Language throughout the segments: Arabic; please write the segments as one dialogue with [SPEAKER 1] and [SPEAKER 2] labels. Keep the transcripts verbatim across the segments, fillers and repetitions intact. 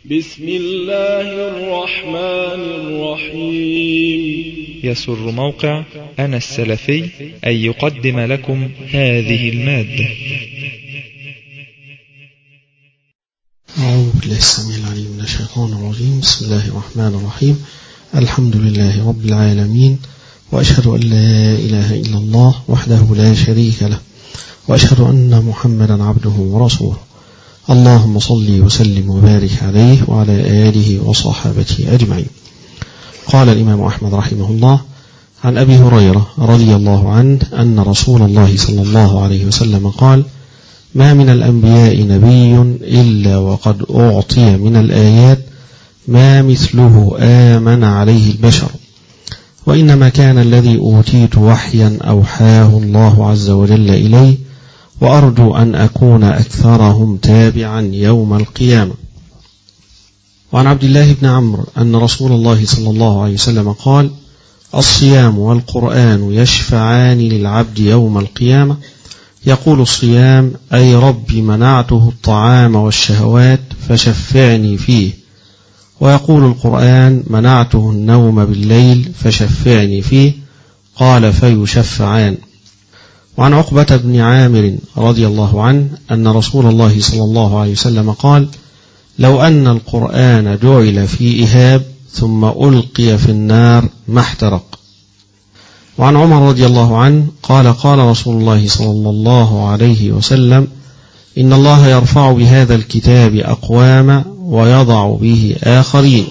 [SPEAKER 1] بسم الله الرحمن الرحيم.
[SPEAKER 2] يسر موقع أنا السلفي أن يقدم لكم هذه المادة.
[SPEAKER 3] أعوذ بالله السميع العليم من الشيطان الرجيم. بسم الله الرحمن الرحيم. الحمد لله رب العالمين، وأشهد أن لا إله إلا الله وحده لا شريك له، وأشهد أن محمدا عبده ورسوله. اللهم صل وسلم وبارك عليه وعلى آله وصحابته أجمعين. قال الإمام أحمد رحمه الله عن أبي هريرة رضي الله عنه أن رسول الله صلى الله عليه وسلم قال: ما من الأنبياء نبي إلا وقد أعطي من الآيات ما مثله آمن عليه البشر، وإنما كان الذي أوتيت وحيا أوحاه الله عز وجل إليه، وأرجو أن أكون أكثرهم تابعا يوم القيامة. وعن عبد الله بن عمرو أن رسول الله صلى الله عليه وسلم قال: الصيام والقرآن يشفعان للعبد يوم القيامة. يقول الصيام: أي رب منعته الطعام والشهوات فشفعني فيه. ويقول القرآن: منعته النوم بالليل فشفعني فيه. قال: فيشفعان. وعن عقبة بن عامر رضي الله عنه أن رسول الله صلى الله عليه وسلم قال: لو أن القرآن جعل في إهاب ثم ألقي في النار ما احترق. وعن عمر رضي الله عنه قال: قال رسول الله صلى الله عليه وسلم: إن الله يرفع بهذا الكتاب أقواما ويضع به آخرين.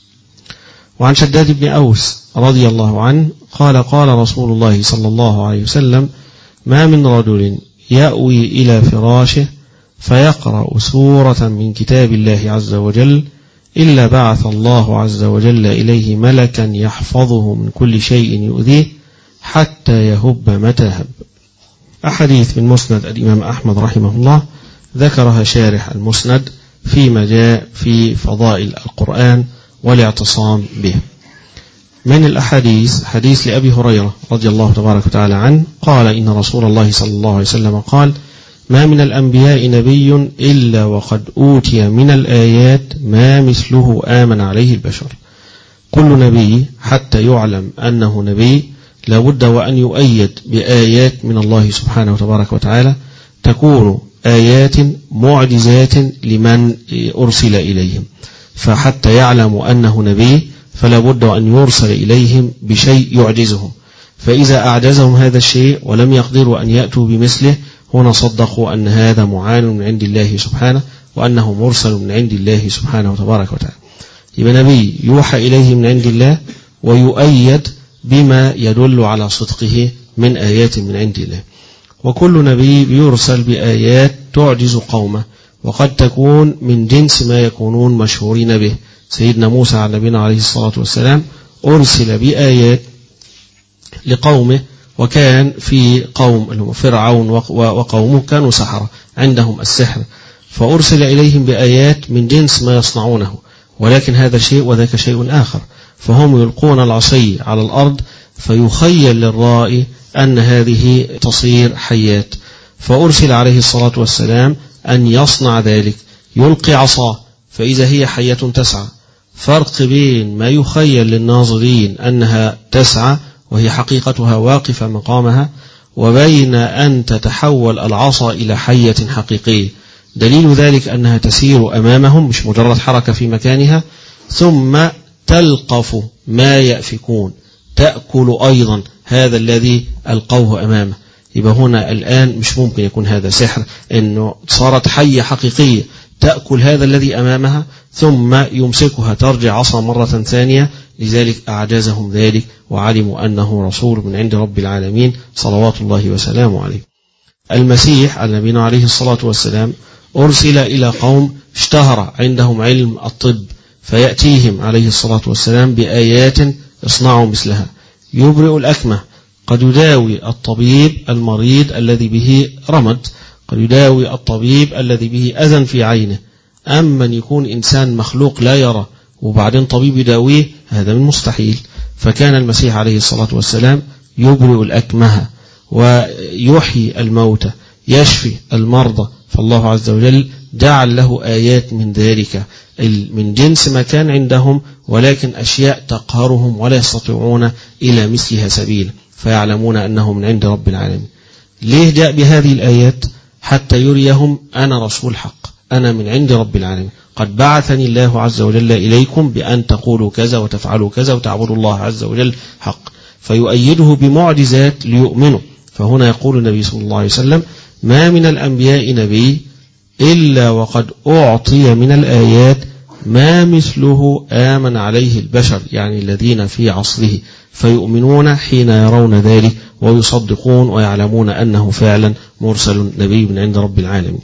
[SPEAKER 3] وعن شداد بن أوس رضي الله عنه قال: قال رسول الله صلى الله عليه وسلم: ما من رجل يأوي إلى فراشه فيقرأ سورة من كتاب الله عز وجل إلا بعث الله عز وجل إليه ملكا يحفظه من كل شيء يؤذيه حتى يهب متى هب. أحاديث من مسند الإمام أحمد رحمه الله ذكرها شارح المسند فيما جاء في فضائل القرآن والاعتصام به. من الأحاديث حديث لأبي هريرة رضي الله تبارك وتعالى عنه قال: إن رسول الله صلى الله عليه وسلم قال: ما من الأنبياء نبي إلا وقد أوتي من الآيات ما مثله آمن عليه البشر. كل نبي حتى يعلم أنه نبي لابد وأن يؤيد بآيات من الله سبحانه وتبارك وتعالى، تكون آيات معجزات لمن أرسل إليهم. فحتى يعلموا أنه نبي فلا بد أن يرسل إليهم بشيء يعجزهم، فإذا أعجزهم هذا الشيء ولم يقدروا أن يأتوا بمثله هنا صدقوا أن هذا معان من عند الله سبحانه وأنه مرسل من عند الله سبحانه وتبارك وتعالى. يبقى نبي يوحى إليه من عند الله ويؤيد بما يدل على صدقه من آيات من عند الله. وكل نبي يرسل بآيات تعجز قومه، وقد تكون من جنس ما يكونون مشهورين به. سيدنا موسى على نبينا عليه الصلاة والسلام أرسل بآيات لقومه، وكان في قوم فرعون وقومه كانوا سحرة عندهم السحر، فأرسل إليهم بآيات من جنس ما يصنعونه، ولكن هذا شيء وذاك شيء آخر. فهم يلقون العصي على الأرض فيخيل للرائي أن هذه تصير حيات، فأرسل عليه الصلاة والسلام أن يصنع ذلك، يلقي عصاه فإذا هي حية تسعى. فرق بين ما يخيل للناظرين أنها تسعى وهي حقيقتها واقفة مقامها، وبين أن تتحول العصا إلى حية حقيقية. دليل ذلك أنها تسير أمامهم مش مجرد حركة في مكانها، ثم تلقف ما يأفكون، تأكل أيضا هذا الذي ألقوه أمامه. يبقى هنا الآن مش ممكن يكون هذا سحر، إنه صارت حية حقيقية تأكل هذا الذي أمامها ثم يمسكها ترجع عصا مرة ثانية. لذلك أعجزهم ذلك وعلموا أنه رسول من عند رب العالمين صلوات الله وسلامه عليه. المسيح على نبينا عليه الصلاة والسلام أرسل إلى قوم اشتهر عندهم علم الطب، فيأتيهم عليه الصلاة والسلام بآيات اصنعوا مثلها. يبرئ الأكمه، قد يداوي الطبيب المريض الذي به رمد، قد يداوي الطبيب الذي به أذى في عينه. أما أن يكون إنسان مخلوق لا يرى وبعدين طبيب يداويه، هذا من مستحيل. فكان المسيح عليه الصلاة والسلام يبرئ الأكمه ويحيي الموتى، يشفي المرضى. فالله عز وجل جعل له آيات من ذلك، من جنس ما كان عندهم، ولكن أشياء تقهرهم ولا يستطيعون إلى مثلها سبيلا، فيعلمون أنه من عند رب العالمين. ليه جاء بهذه الآيات؟ حتى يريهم أنا رسول حق، أنا من عند رب العالمين، قد بعثني الله عز وجل إليكم بأن تقولوا كذا وتفعلوا كذا وتعبدوا الله عز وجل حق، فيؤيده بمعجزات ليؤمنوا. فهنا يقول النبي صلى الله عليه وسلم: ما من الأنبياء نبي إلا وقد أعطي من الآيات ما مثله آمن عليه البشر، يعني الذين في عصره، فيؤمنون حين يرون ذلك ويصدقون ويعلمون أنه فعلا مرسل نبي من عند رب العالمين.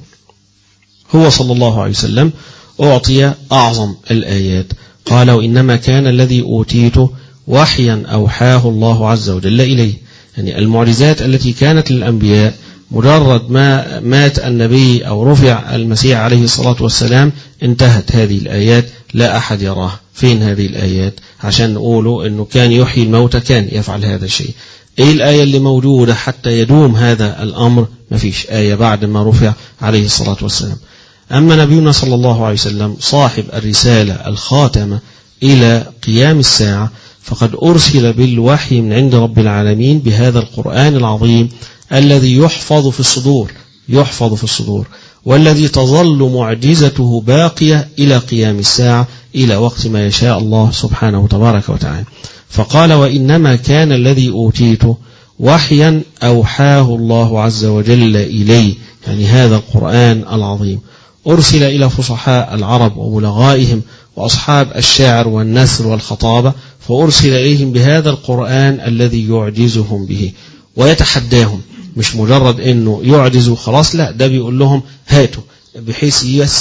[SPEAKER 3] هو صلى الله عليه وسلم أعطي أعظم الآيات. قال: وإنما كان الذي أوتيته وحيا أوحاه الله عز وجل إليه. يعني المعجزات التي كانت للأنبياء مجرد ما مات النبي أو رفع المسيح عليه الصلاة والسلام انتهت هذه الآيات، لا أحد يراها. فين هذه الآيات؟ عشان نقوله أنه كان يحيي الموتى، كان يفعل هذا الشيء. إيه الآية اللي موجودة حتى يدوم هذا الأمر؟ ما فيش آية بعد ما رفع عليه الصلاة والسلام. أما نبينا صلى الله عليه وسلم صاحب الرسالة الخاتمة إلى قيام الساعة، فقد أرسل بالوحي من عند رب العالمين بهذا القرآن العظيم الذي يحفظ في الصدور يحفظ في الصدور والذي تظل معجزته باقية إلى قيام الساعة، إلى وقت ما يشاء الله سبحانه تبارك وتعالى. فقال: وإنما كان الذي أوتيته وحيا أوحاه الله عز وجل إليه، يعني هذا القرآن العظيم أرسل إلى فصحاء العرب وبلغائهم وأصحاب الشعر والنثر والخطابة، فأرسل إليهم بهذا القرآن الذي يعجزهم به ويتحداهم. مش مجرد أنه يعجزوا خلاص، لا، ده بيقول لهم هاتوا، بحيث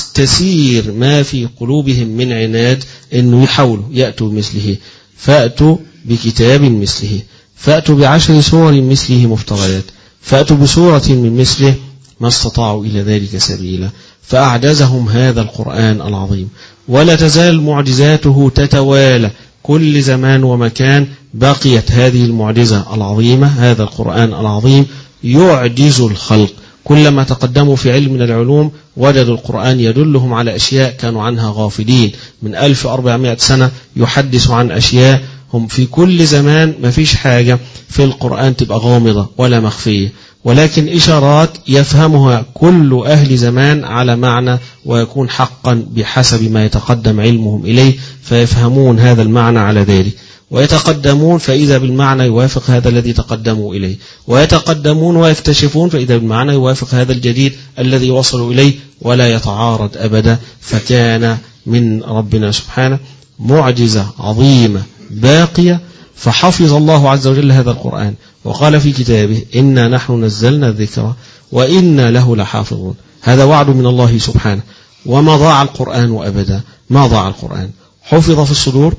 [SPEAKER 3] يستسير ما في قلوبهم من عناد أنه يحاولوا يأتوا مثله. فأتوا بكتاب مثله، فأتوا بعشر سور مثله مفتريات، فأتوا بسورة من مثله، ما استطاعوا إلى ذلك سبيلا. فأعجزهم هذا القرآن العظيم، ولا تزال معجزاته تتوالى كل زمان ومكان. بقيت هذه المعجزة العظيمة، هذا القرآن العظيم يعجز الخلق. كلما تقدموا في علم من العلوم وجدوا القرآن يدلهم على أشياء كانوا عنها غافلين. من ألف وأربعمائة سنة يحدث عن أشياء هم في كل زمان ما فيش حاجة في القرآن تبقى غامضة ولا مخفية، ولكن إشارات يفهمها كل أهل زمان على معنى، ويكون حقا بحسب ما يتقدم علمهم إليه، فيفهمون هذا المعنى على ذلك، ويتقدمون فإذا بالمعنى يوافق هذا الذي تقدموا إليه، ويتقدمون ويكتشفون فإذا بالمعنى يوافق هذا الجديد الذي وصلوا إليه، ولا يتعارض أبدا. فكان من ربنا سبحانه معجزة عظيمة باقية، فحفظ الله عز وجل هذا القرآن، وقال في كتابه: إنا نحن نزلنا الذكر وإنا له لحافظون. هذا وعد من الله سبحانه. وما ضاع القرآن أبدا، ما ضاع القرآن. حفظ في الصدور،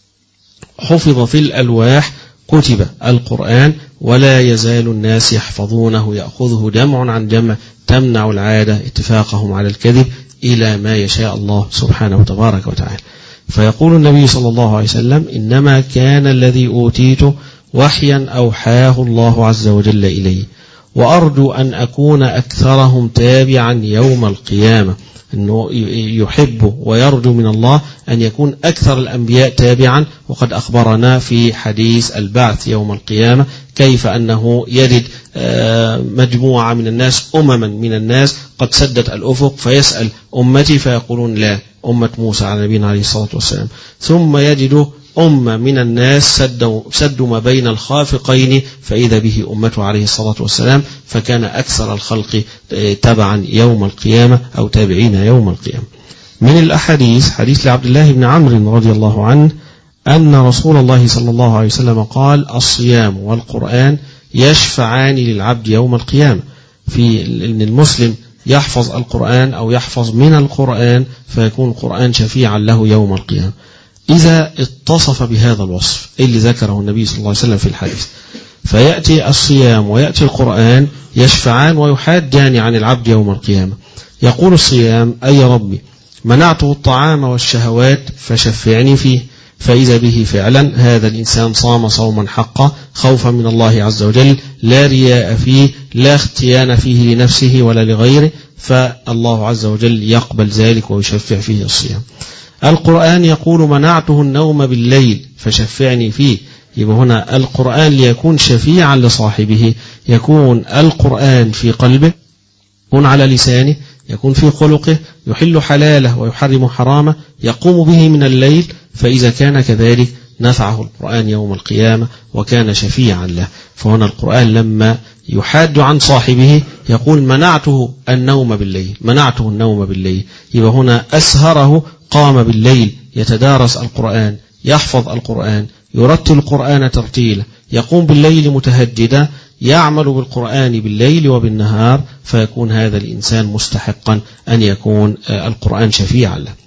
[SPEAKER 3] حفظ في الألواح، كتب القرآن، ولا يزال الناس يحفظونه، يأخذه جمع عن جمع، تمنع العادة اتفاقهم على الكذب إلى ما يشاء الله سبحانه وتبارك وتعالى. فيقول النبي صلى الله عليه وسلم: إنما كان الذي أوتيته وحيا أوحاه الله عز وجل إليه، وأرجو أن أكون أكثرهم تابعا يوم القيامة. أنه يحب ويرجو من الله أن يكون أكثر الأنبياء تابعا، وقد أخبرنا في حديث البعث يوم القيامة كيف أنه يجد مجموعة من الناس، أمما من الناس قد سدت الأفق، فيسأل أمتي فيقولون لا، أمة موسى على نبينا عليه الصلاة والسلام. ثم يجد أمة من الناس سدوا, سدوا ما بين الخافقين، فإذا به أمته عليه الصلاة والسلام، فكان أكثر الخلق تبعا يوم القيامة أو تابعين يوم القيامة. من الأحاديث حديث لعبد الله بن عمرو رضي الله عنه أن رسول الله صلى الله عليه وسلم قال: الصيام والقرآن يشفعان للعبد يوم القيامة. في أن المسلم يحفظ القرآن أو يحفظ من القرآن، فيكون القرآن شفيعا له يوم القيامة إذا اتصف بهذا الوصف اللي ذكره النبي صلى الله عليه وسلم في الحديث. فيأتي الصيام ويأتي القرآن يشفعان ويحاجان عن العبد يوم القيامة. يقول الصيام: أي ربي منعته الطعام والشهوات فشفعني فيه، فإذا به فعلا هذا الإنسان صام صوما حقا خوفا من الله عز وجل، لا رياء فيه، لا اختيان فيه لنفسه ولا لغيره، فالله عز وجل يقبل ذلك ويشفع فيه الصيام. القرآن يقول منعته النوم بالليل فشفعني فيه. يبقى هنا القرآن ليكون شفيعا لصاحبه يكون القرآن في قلبه، يكون على لسانه، يكون في خلقه، يحل حلاله ويحرم حرامه، يقوم به من الليل. فإذا كان كذلك نفعه القرآن يوم القيامة وكان شفيعا له. فهنا القرآن لما يحاد عن صاحبه يقول منعته النوم بالليل، منعته النوم بالليل. يبقى هنا أسهره، قام بالليل يتدارس القرآن، يحفظ القرآن، يرتل القرآن ترتيلا، يقوم بالليل متهجدا، يعمل بالقرآن بالليل وبالنهار، فيكون هذا الإنسان مستحقا أن يكون القرآن شفيعا له.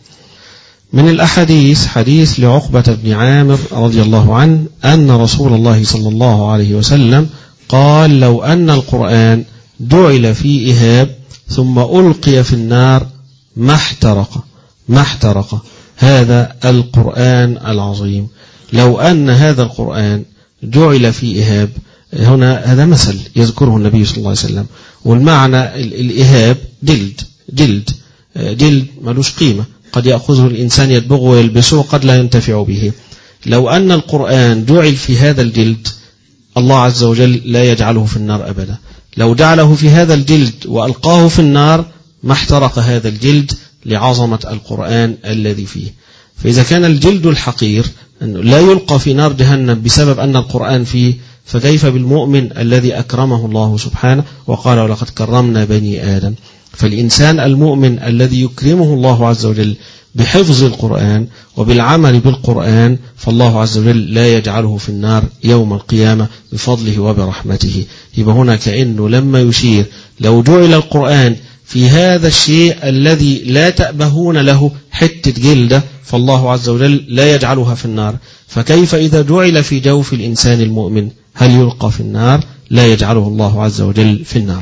[SPEAKER 3] من الأحاديث حديث لعقبة بن عامر رضي الله عنه أن رسول الله صلى الله عليه وسلم قال لو أن القرآن جعل في إهاب ثم ألقي في النار ما احترق ما احترق هذا القرآن العظيم. لو أن هذا القرآن جعل في إهاب، هنا هذا مثل يذكره النبي صلى الله عليه وسلم، والمعنى الإهاب جلد جلد جلد ملوش قيمة، قد يأخذه الإنسان يدبغه ويلبسه قد لا ينتفع به. لو أن القرآن جعل في هذا الجلد الله عز وجل لا يجعله في النار أبدا. لو جعله في هذا الجلد وألقاه في النار ما احترق هذا الجلد لعظمة القرآن الذي فيه. فإذا كان الجلد الحقير لا يلقى في نار جهنم بسبب أن القرآن فيه، فكيف بالمؤمن الذي أكرمه الله سبحانه وقال ولقد كرمنا بني آدم. فالإنسان المؤمن الذي يكرمه الله عز وجل بحفظ القرآن وبالعمل بالقرآن، فالله عز وجل لا يجعله في النار يوم القيامة بفضله وبرحمته. يبقى هنا كأنه لما يشير لو جعل القرآن في هذا الشيء الذي لا تأبهون له حتة جلدة، فالله عز وجل لا يجعلها في النار. فكيف إذا جعل في جوف الإنسان المؤمن، هل يلقى في النار؟ لا يجعله الله عز وجل في النار.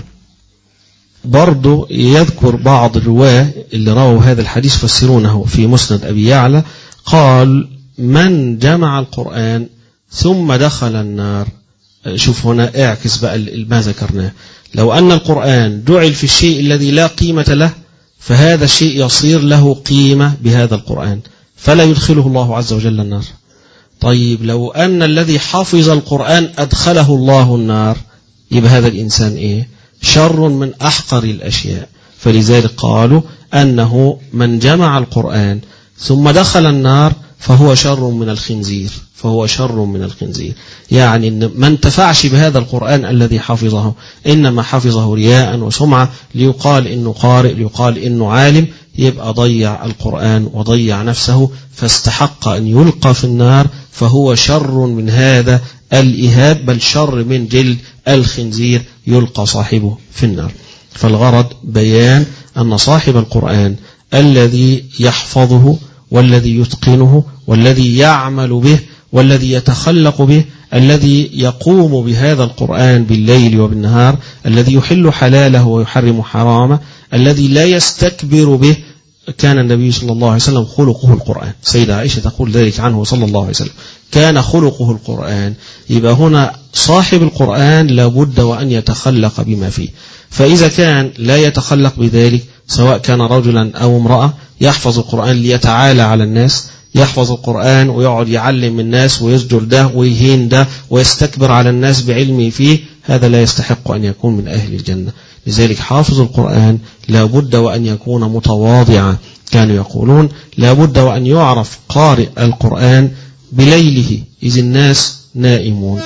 [SPEAKER 3] برضو يذكر بعض الرواه اللي رووا هذا الحديث فسرونه في مسند أبي يعلى، قال من جمع القرآن ثم دخل النار. شوف هنا اعكس بقى ما ذكرناه، لو أن القرآن جعل في الشيء الذي لا قيمة له، فهذا الشيء يصير له قيمة بهذا القرآن فلا يدخله الله عز وجل النار. طيب لو أن الذي حفظ القرآن أدخله الله النار، يبقى هذا الإنسان إيه؟ شر من أحقر الأشياء. فلذلك قالوا أنه من جمع القرآن ثم دخل النار فهو شر من الخنزير، فهو شر من الخنزير. يعني إن ما انتفعش بهذا القرآن الذي حفظه، إنما حفظه رياء وسمعة، ليقال إنه قارئ، ليقال إنه عالم، يبقى ضيع القرآن وضيع نفسه، فاستحق أن يلقى في النار، فهو شر من هذا الإهاب، بل شر من جلد الخنزير يلقى صاحبه في النار. فالغرض بيان أن صاحب القرآن الذي يحفظه والذي يتقنه والذي يعمل به والذي يتخلق به، الذي يقوم بهذا القرآن بالليل وبالنهار، الذي يحل حلاله ويحرم حرامه، الذي لا يستكبر به، كان النبي صلى الله عليه وسلم خلقه القرآن. سيدة عائشة تقول ذلك عنه صلى الله عليه وسلم، كان خلقه القرآن. يبقى هنا صاحب القرآن لابد وأن يتخلق بما فيه. فإذا كان لا يتخلق بذلك، سواء كان رجلا أو امرأة، يحفظ القرآن ليتعالى على الناس، يحفظ القرآن ويقعد يعلم الناس ويسجر ده ويهين ده ويستكبر على الناس بعلمه فيه، هذا لا يستحق أن يكون من أهل الجنة. لذلك حافظ القرآن لابد وأن يكون متواضعا. كانوا يقولون لابد وأن يعرف قارئ القرآن بليله إذ الناس نائمون،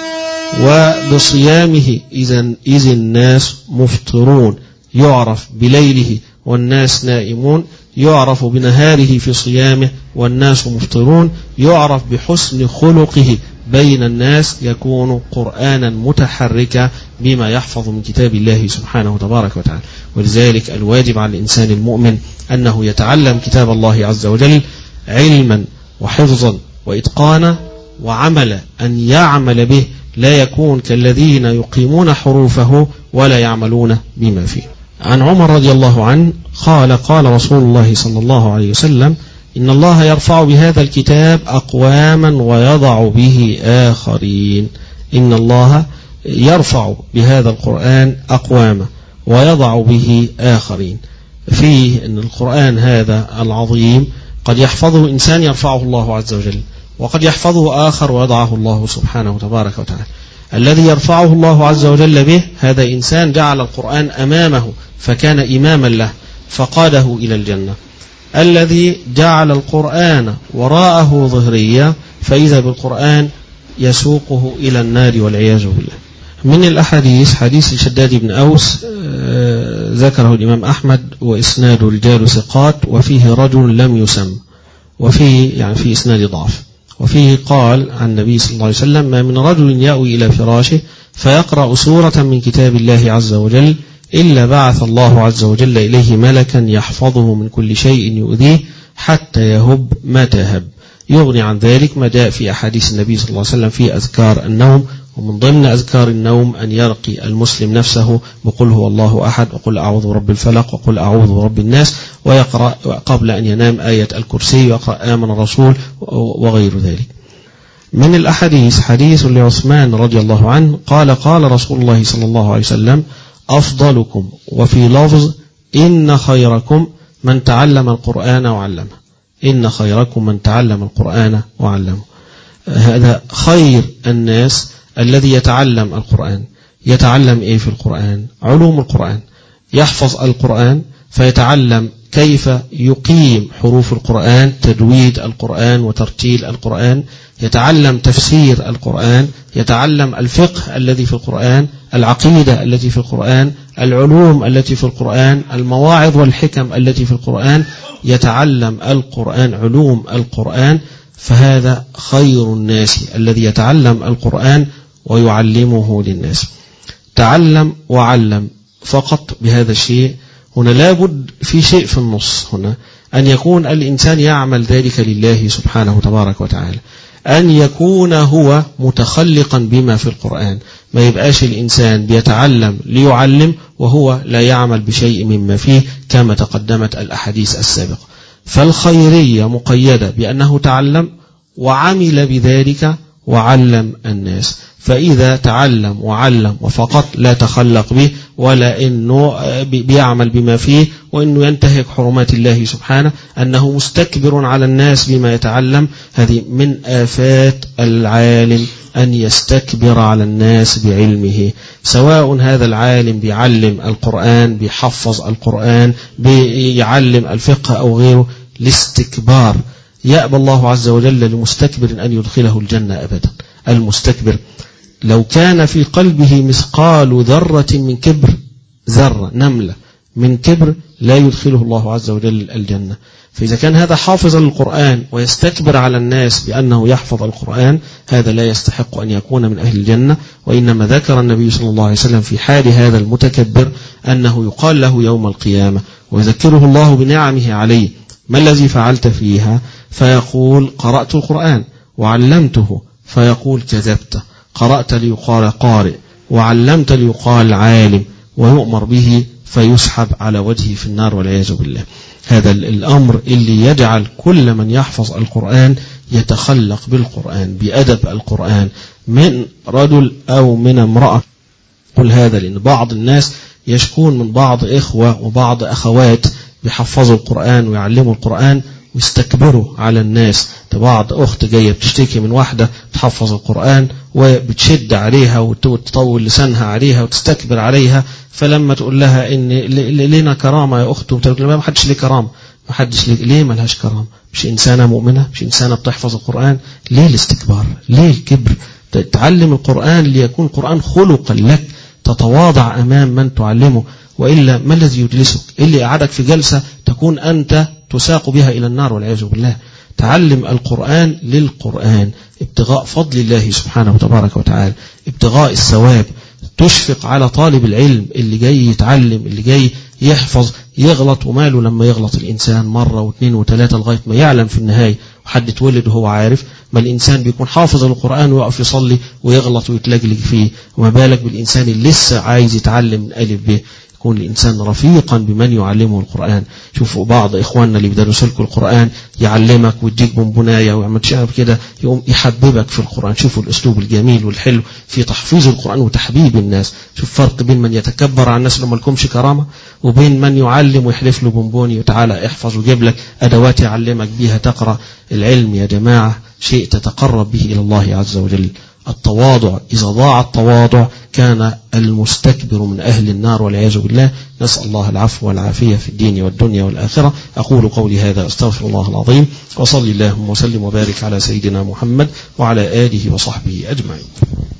[SPEAKER 3] وبصيامه إذ الناس مفطرون. يعرف بليله والناس نائمون، يعرف بنهاره في صيامه والناس مفطرون، يعرف بحسن خلقه بين الناس، يكون قرآنا متحركا بما يحفظ من كتاب الله سبحانه وتبارك وتعالى. ولذلك الواجب على الإنسان المؤمن أنه يتعلم كتاب الله عز وجل علما وحفظا وإتقانا وعملا، أن يعمل به، لا يكون كالذين يقيمون حروفه ولا يعملون بما فيه. عن عمر رضي الله عنه قال قال رسول الله صلى الله عليه وسلم إن الله يرفع بهذا الكتاب أقواما ويضع به آخرين. إن الله يرفع بهذا القرآن أقواما ويضع به آخرين. فيه أن القرآن هذا العظيم قد يحفظه إنسان يرفعه الله عز وجل، وقد يحفظه آخر ويضعه الله سبحانه تبارك وتعالى. الذي يرفعه الله عز وجل به هذا إنسان جعل القرآن أمامه فكان إماما له فقاده إلى الجنة. الذي جعل القرآن وراءه ظهريا فإذا بالقرآن يسوقه إلى النار والعياذ بالله. من الأحاديث حديث شداد بن أوس ذكره الإمام أحمد وإسناد رجال ثقات، وفيه رجل لم يسم، وفيه يعني في إسناد ضعف، وفيه قال عن النبي صلى الله عليه وسلم: ما من رجل يأوي إلى فراشه فيقرأ سورة من كتاب الله عز وجل إلا بعث الله عز وجل إليه ملكا يحفظه من كل شيء يؤذيه حتى يهب ما تهب. يغني عن ذلك ما جاء في أحاديث النبي صلى الله عليه وسلم في أذكار النوم، ومن ضمن أذكار النوم أن يرقي المسلم نفسه بقل هو الله أحد، وقل أعوذ برب الفلق، وقل أعوذ برب الناس، ويقرأ قبل أن ينام آية الكرسي، ويقرأ آمن الرسول وغير ذلك. من الأحاديث حديث لعثمان رضي الله عنه قال: قال رسول الله صلى الله عليه وسلم: أفضلكم، وفي لفظ إن خيركم من تعلم القرآن وعلمه. إن خيركم من تعلم القرآن وعلمه. هذا خير الناس الذي يتعلم القرآن. يتعلم إيه في القرآن؟ علوم القرآن، يحفظ القرآن فيتعلم كيف يقيم حروف القرآن، تجويد القرآن وترتيل القرآن، يتعلم تفسير القرآن، يتعلم الفقه الذي في القرآن، العقيدة التي في القرآن، العلوم التي في القرآن، المواعظ والحكم التي في القرآن، يتعلم القرآن، علوم القرآن. فهذا خير الناس الذي يتعلم القرآن ويعلمه للناس. تعلم وعلم فقط بهذا الشيء. هنا لابد في شيء في النص هنا، أن يكون الإنسان يعمل ذلك لله سبحانه تبارك وتعالى، أن يكون هو متخلقا بما في القرآن، ما يبقاش الإنسان بيتعلم ليعلم وهو لا يعمل بشيء مما فيه كما تقدمت الأحاديث السابقة. فالخيرية مقيدة بأنه تعلم وعمل بذلك وعلم الناس. فإذا تعلم وعلم وفقط لا تخلق به، ولا إنه بيعمل بما فيه، وإنه ينتهك حرمات الله سبحانه، أنه مستكبر على الناس بما يتعلم، هذه من آفات العالم أن يستكبر على الناس بعلمه، سواء هذا العالم بيعلم القرآن، بيحفظ القرآن، بيعلم الفقه أو غيره. الاستكبار يأبى الله عز وجل لمستكبر أن يدخله الجنة أبدا. المستكبر لو كان في قلبه مثقال ذرة من كبر، ذرة نملة من كبر، لا يدخله الله عز وجل الجنة. فإذا كان هذا حافظا للقرآن ويستكبر على الناس بأنه يحفظ القرآن، هذا لا يستحق أن يكون من أهل الجنة. وإنما ذكر النبي صلى الله عليه وسلم في حال هذا المتكبر أنه يقال له يوم القيامة ويذكره الله بنعمه عليه: ما الذي فعلت فيها؟ فيقول: قرأت القرآن وعلمته. فيقول: كذبت، قرأت ليقال قارئ وعلمت ليقال عالم، ويؤمر به فيسحب على وجهه في النار والعياذ بالله. هذا الأمر اللي يجعل كل من يحفظ القرآن يتخلق بالقرآن، بأدب القرآن، من رجل أو من امرأة. قل هذا لأن بعض الناس يشكون من بعض إخوة وبعض أخوات بيحفظوا القرآن ويعلموا القرآن ويستكبروا على الناس. بعض أخت جاية بتشتكي من واحدة تحفظ القرآن وبتشد عليها وتطول لسانها عليها وتستكبر عليها، فلما تقول لها إن لنا كرامة يا أخت، وتقول لها ما حدش ليه كرامة، ما حدش ليه. ليه ما لهاش كرامة؟ مش إنسانة مؤمنة؟ مش إنسانة بتحفظ القرآن؟ ليه الاستكبار؟ ليه الكبر؟ تعلم القرآن ليكون القرآن خلقا لك، تتواضع أمام من تعلمه، وإلا ما الذي يجلسك؟ اللي قعدك في جلسة تكون أنت تساق بها إلى النار والعياذ بالله. تعلم القرآن للقرآن، ابتغاء فضل الله سبحانه وتبارك وتعالى، ابتغاء الثواب. تشفق على طالب العلم اللي جاي يتعلم، اللي جاي يحفظ، يغلط، وماله لما يغلط الإنسان مرة واثنين وثلاثة لغاية ما يعلم في النهاية وحد اتولد وهو عارف. ما الإنسان بيكون حافظ القرآن ويقف يصلي ويغلط ويتلجلج فيه، وما بالك بالإنسان اللي لسه عايز يتعلم من ألف ب. يكون الإنسان رفيقا بمن يعلمه القرآن. شوفوا بعض إخواننا اللي بيدرسوا لكم القرآن يعلمك ويديك بونبوناية ويعمل شعب كده يقوم يحببك في القرآن. شوفوا الأسلوب الجميل والحلو في تحفيظ القرآن وتحبيب الناس. شوف فرق بين من يتكبر على الناس اللي ما لكمش كرامة وبين من يعلم ويحلف له بونبوني وتعالى احفظ وجيب لك أدوات يعلمك بيها تقرأ. العلم يا جماعة شيء تتقرب به إلى الله عز وجل. التواضع إذا ضاع التواضع كان المستكبر من أهل النار والعياذ بالله. نسأل الله العفو والعافية في الدين والدنيا والآخرة. أقول قولي هذا أستغفر الله العظيم وصلي اللهم وسلم وبارك على سيدنا محمد وعلى آله وصحبه أجمعين.